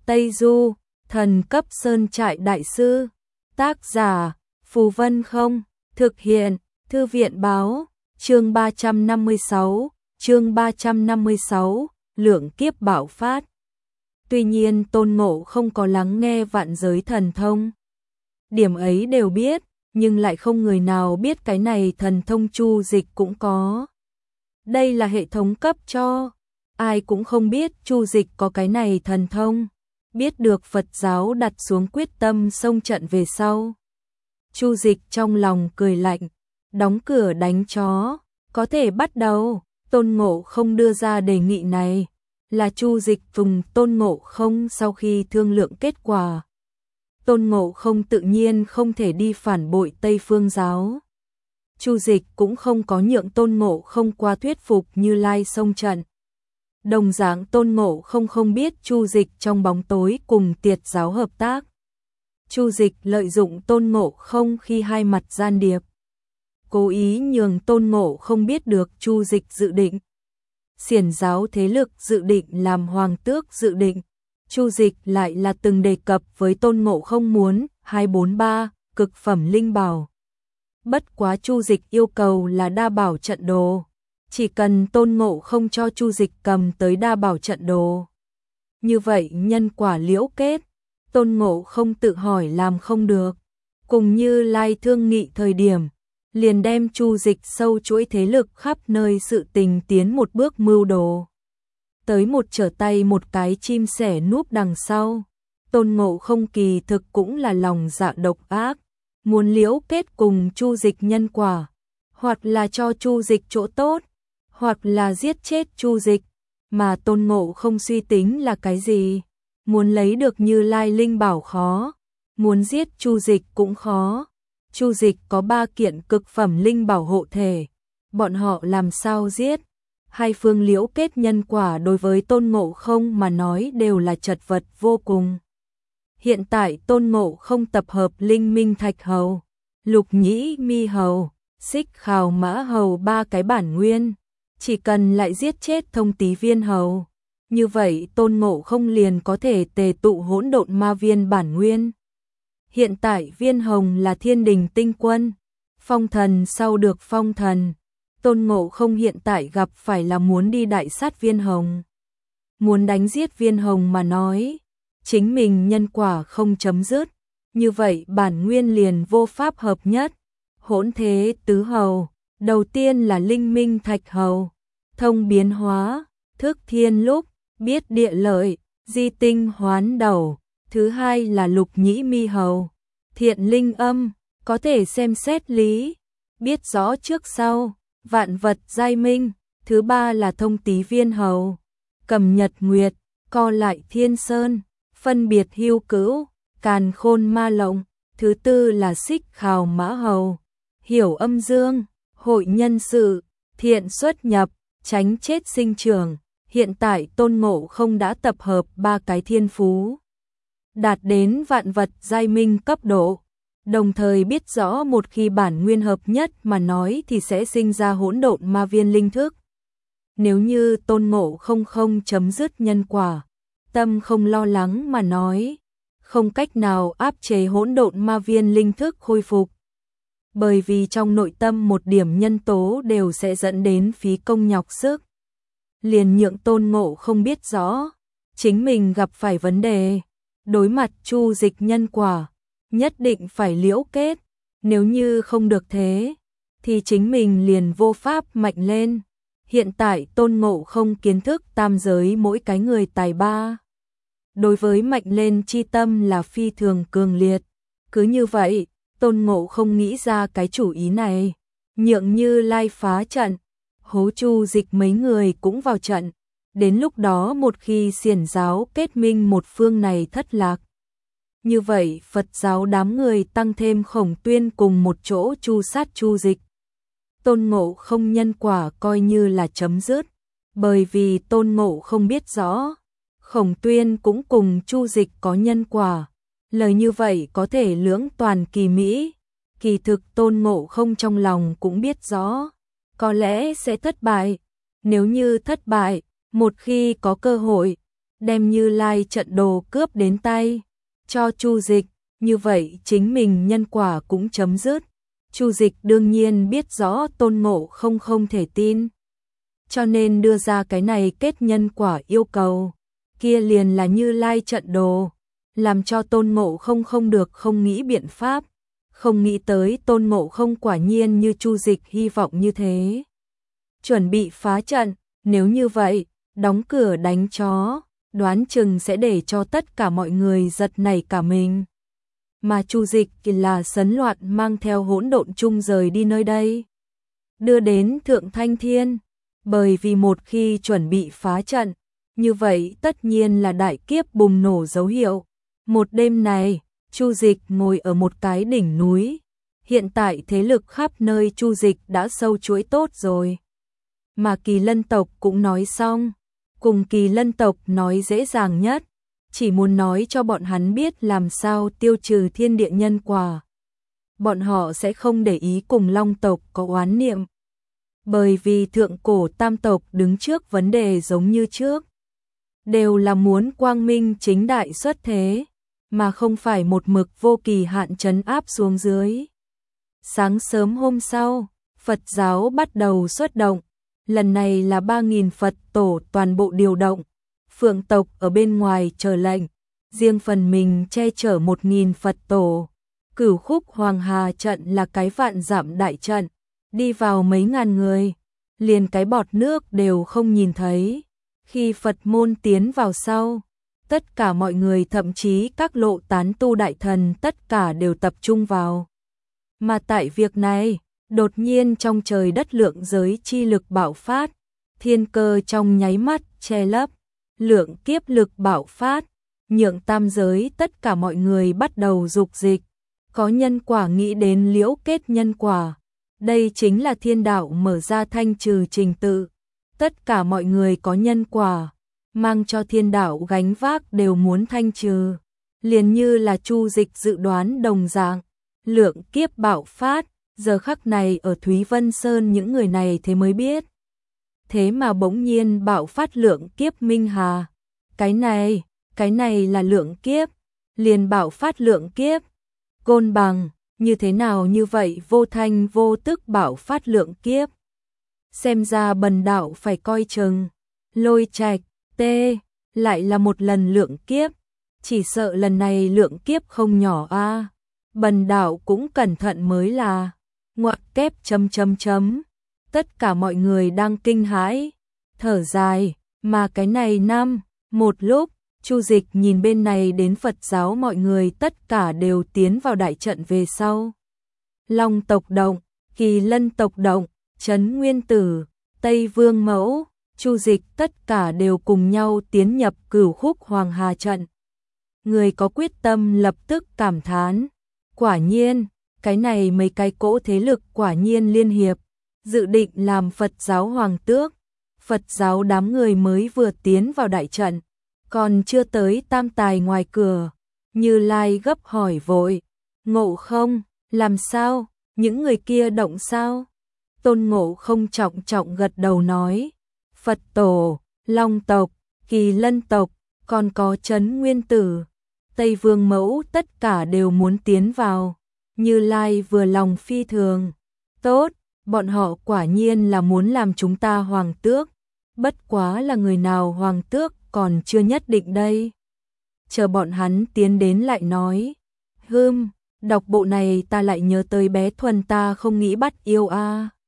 Tây Du, thần cấp sơn trại đại sư. Tác giả, Phù Vân Không, thực hiện, Thư viện báo, chương 356, lượng kiếp bạo phát. Tuy nhiên Tôn Ngộ không có lắng nghe vạn giới thần thông. Điểm ấy đều biết, nhưng lại không người nào biết cái này thần thông Chu Dịch cũng có. Đây là hệ thống cấp cho, ai cũng không biết Chu Dịch có cái này thần thông. Biết được Phật giáo đặt xuống quyết tâm xông trận về sau. Chu Dịch trong lòng cười lạnh, đóng cửa đánh chó, có thể bắt đầu. Tôn Ngộ không đưa ra đề nghị này, là Chu Dịch vùng Tôn Ngộ không sau khi thương lượng kết quả. Tôn Ngộ không tự nhiên không thể đi phản bội Tây Phương giáo. Chu Dịch cũng không có nhượng Tôn Ngộ không qua thuyết phục Như Lai xông trận. Đồng dạng Tôn Ngộ không biết Chu Dịch trong bóng tối cùng Tiệt giáo hợp tác. Chu Dịch lợi dụng Tôn Ngộ không khi hai mặt gian điệp, cố ý nhường Tôn Ngộ không biết được Chu Dịch dự định. Xiển giáo thế lực dự định làm hoàng tước dự định. Chu Dịch lại là từng đề cập với Tôn Ngộ không muốn 243 cực phẩm linh bảo. Bất quá Chu Dịch yêu cầu là đa bảo trận đồ. Chỉ cần Tôn Ngộ không cho Chu Dịch cầm tới đa bảo trận đồ. Như vậy nhân quả liễu kết, Tôn Ngộ không tự hỏi làm không được. Cùng Như Lai thương nghị thời điểm, liền đem Chu Dịch sâu chuỗi thế lực khắp nơi sự tình tiến một bước mưu đồ. Tới một trở tay một cái chim sẻ núp đằng sau. Tôn Ngộ không kỳ thực cũng là lòng dạ độc ác, muốn liễu kết cùng Chu Dịch nhân quả, hoặc là cho Chu Dịch chỗ tốt, hoặc là giết chết Chu Dịch. Mà Tôn Ngộ không suy tính là cái gì? Muốn lấy được Như Lai linh bảo khó, muốn giết Chu Dịch cũng khó. Chu Dịch có 3 kiện cực phẩm linh bảo hộ thể, bọn họ làm sao giết? Hai phương liễu kết nhân quả đối với Tôn Ngộ không mà nói đều là chật vật vô cùng. Hiện tại Tôn Ngộ không tập hợp Linh Minh Thạch Hầu, Lục Nhĩ Mi Hầu, Xích Khào Mã Hầu 3 cái bản nguyên, chỉ cần lại giết chết Thông Tí Viên Hầu, như vậy Tôn Ngộ không liền có thể tề tụ hỗn độn ma viên bản nguyên. Hiện tại Viên Hồng là Thiên Đình tinh quân, phong thần sau được phong thần. Tôn Ngộ không hiện tại gặp phải là muốn đi đại sát Viên Hồng. Muốn đánh giết Viên Hồng mà nói, chính mình nhân quả không chấm dứt, như vậy bản nguyên liền vô pháp hợp nhất. Hỗn thế tứ hầu, đầu tiên là Linh Minh Thạch Hầu, thông biến hóa, thức thiên lúc, biết địa lợi, di tinh hoán đầu. Thứ hai là Lục Nhĩ Mi Hầu, thiện linh âm, có thể xem xét lý, biết rõ trước sau, vạn vật giai minh. Thứ ba là Thông Tí Viên Hầu, cầm nhật nguyệt, co lại thiên sơn, phân biệt hưu cữu, càn khôn ma lộng. Thứ tư là Xích Khào Mã Hầu, hiểu âm dương, hội nhân sự, thiện xuất nhập, tránh chết sinh trưởng. Hiện tại Tôn Ngộ không đã tập hợp 3 cái thiên phú, đạt đến vạn vật giai minh cấp độ, đồng thời biết rõ một khi bản nguyên hợp nhất mà nói thì sẽ sinh ra hỗn độn ma viên linh thức. Nếu như Tôn Ngộ không chấm dứt nhân quả, tâm không lo lắng mà nói, không cách nào áp chế hỗn độn ma viên linh thức khôi phục. Bởi vì trong nội tâm một điểm nhân tố đều sẽ dẫn đến phí công nhọc sức. Liền nhượng Tôn Ngộ không biết rõ, chính mình gặp phải vấn đề, đối mặt Chu Dịch nhân quả, nhất định phải liễu kết, nếu như không được thế, thì chính mình liền vô pháp mạnh lên. Hiện tại Tôn Ngộ không kiến thức tam giới mỗi cái người tài ba, đối với mạnh lên chi tâm là phi thường cường liệt. Cứ như vậy, Tôn Ngộ không nghĩ ra cái chủ ý này, nhượng Như Lai phá trận, hố Chu Dịch mấy người cũng vào trận. Đến lúc đó một khi xiển giáo kết minh một phương này thất lạc, như vậy Phật giáo đám người tăng thêm Khổng Tuyên cùng một chỗ chu sát Chu Dịch. Tôn Ngộ không nhân quả coi như là chấm dứt, bởi vì Tôn Ngộ không biết rõ, Khổng Tuyên cũng cùng Chu Dịch có nhân quả, lời như vậy có thể lưỡng toàn kỳ mỹ. Kỳ thực Tôn Ngộ không trong lòng cũng biết rõ, có lẽ sẽ thất bại. Nếu như thất bại, một khi có cơ hội, đem Như Lai trận đồ cướp đến tay, cho Chu Dịch, như vậy chính mình nhân quả cũng chấm dứt. Chu Dịch đương nhiên biết rõ Tôn Ngộ không thể tin, cho nên đưa ra cái này kết nhân quả yêu cầu, kia liền là Như Lai trận đồ, làm cho Tôn Ngộ không được không nghĩ biện pháp, không nghĩ tới Tôn Ngộ không quả nhiên như Chu Dịch hy vọng như thế. Chuẩn bị phá trận, nếu như vậy, đóng cửa đánh chó, đoán chừng sẽ để cho tất cả mọi người giật nảy cả mình. Mà Chu Dịch là sấn loạn mang theo hỗn độn chung rời đi nơi đây, đưa đến Thượng Thanh Thiên, bởi vì một khi chuẩn bị phá trận, như vậy tất nhiên là đại kiếp bùng nổ dấu hiệu. Một đêm này, Chu Dịch ngồi ở một cái đỉnh núi, hiện tại thế lực khắp nơi Chu Dịch đã sâu chuỗi tốt rồi. Mà Kỳ Lân tộc cũng nói xong, cùng Kỳ Lân tộc nói dễ dàng nhất, chỉ muốn nói cho bọn hắn biết làm sao tiêu trừ thiên địa nhân quả. Bọn họ sẽ không để ý cùng Long tộc có oán niệm, bởi vì thượng cổ tam tộc đứng trước vấn đề giống như trước, đều là muốn quang minh chính đại xuất thế, mà không phải một mực vô kỳ hạn trấn áp xuống dưới. Sáng sớm hôm sau, Phật giáo bắt đầu xuất động, lần này là 3.000 Phật tổ toàn bộ điều động, Phượng tộc ở bên ngoài chờ lệnh, riêng phần mình che chở 1.000 Phật tổ. Cửu Khúc Hoàng Hà trận là cái vạn dặm đại trận, đi vào mấy ngàn người, liền cái bọt nước đều không nhìn thấy. Khi Phật môn tiến vào sau, tất cả mọi người thậm chí các lộ tán tu đại thần tất cả đều tập trung vào. Mà tại việc này, đột nhiên trong trời đất lượng giới chi lực bạo phát, thiên cơ trong nháy mắt che lấp, lượng kiếp lực bạo phát, nhượng tam giới tất cả mọi người bắt đầu dục dịch, có nhân quả nghĩ đến liễu kết nhân quả. Đây chính là thiên đạo mở ra thanh trừ trình tự. Tất cả mọi người có nhân quả, mang cho thiên đạo gánh vác đều muốn thanh trừ. Liền như là Chu Dịch dự đoán đồng dạng, lượng kiếp bạo phát, giờ khắc này ở Thúy Vân Sơn những người này thế mới biết. Thế mà bỗng nhiên bạo phát lượng kiếp minh hà. Cái này là lượng kiếp, liền bạo phát lượng kiếp. Côn Bằng, như thế nào như vậy vô thanh vô tức bạo phát lượng kiếp. Xem ra Bần đạo phải coi chừng. Lôi Trạch, tê, lại là một lần lượng kiếp, chỉ sợ lần này lượng kiếp không nhỏ a. Bần đạo cũng cẩn thận mới là. Ngoặc kép chấm. Tất cả mọi người đang kinh hãi, thở dài, mà cái này một lúc, Chu Dịch nhìn bên này đến Phật giáo mọi người tất cả đều tiến vào đại trận về sau. Long tộc động, Kỳ Lân tộc động, Trấn Nguyên Tử, Tây Vương Mẫu, Chu Dịch tất cả đều cùng nhau tiến nhập Cửu Khúc Hoàng Hà trận. Người có quyết tâm lập tức cảm thán, quả nhiên, cái này mấy cái cỗ thế lực quả nhiên liên hiệp, dự định làm Phật giáo hoàng tước. Phật giáo đám người mới vừa tiến vào đại trận, còn chưa tới tam tài ngoài cửa, Như Lai gấp hỏi vội, Ngộ không, làm sao, những người kia động sao? Tôn Ngộ không trọng gật đầu nói, Phật tổ, Long tộc, Kỳ Lân tộc, còn có Trấn Nguyên Tử, Tây Vương Mẫu tất cả đều muốn tiến vào. Như Lai vừa lòng phi thường, tốt, bọn họ quả nhiên là muốn làm chúng ta hoàng tước, bất quá là người nào hoàng tước còn chưa nhất định đây. Chờ bọn hắn tiến đến lại nói, đọc bộ này ta lại nhớ tới bé Thuần ta không nghĩ bắt yêu a.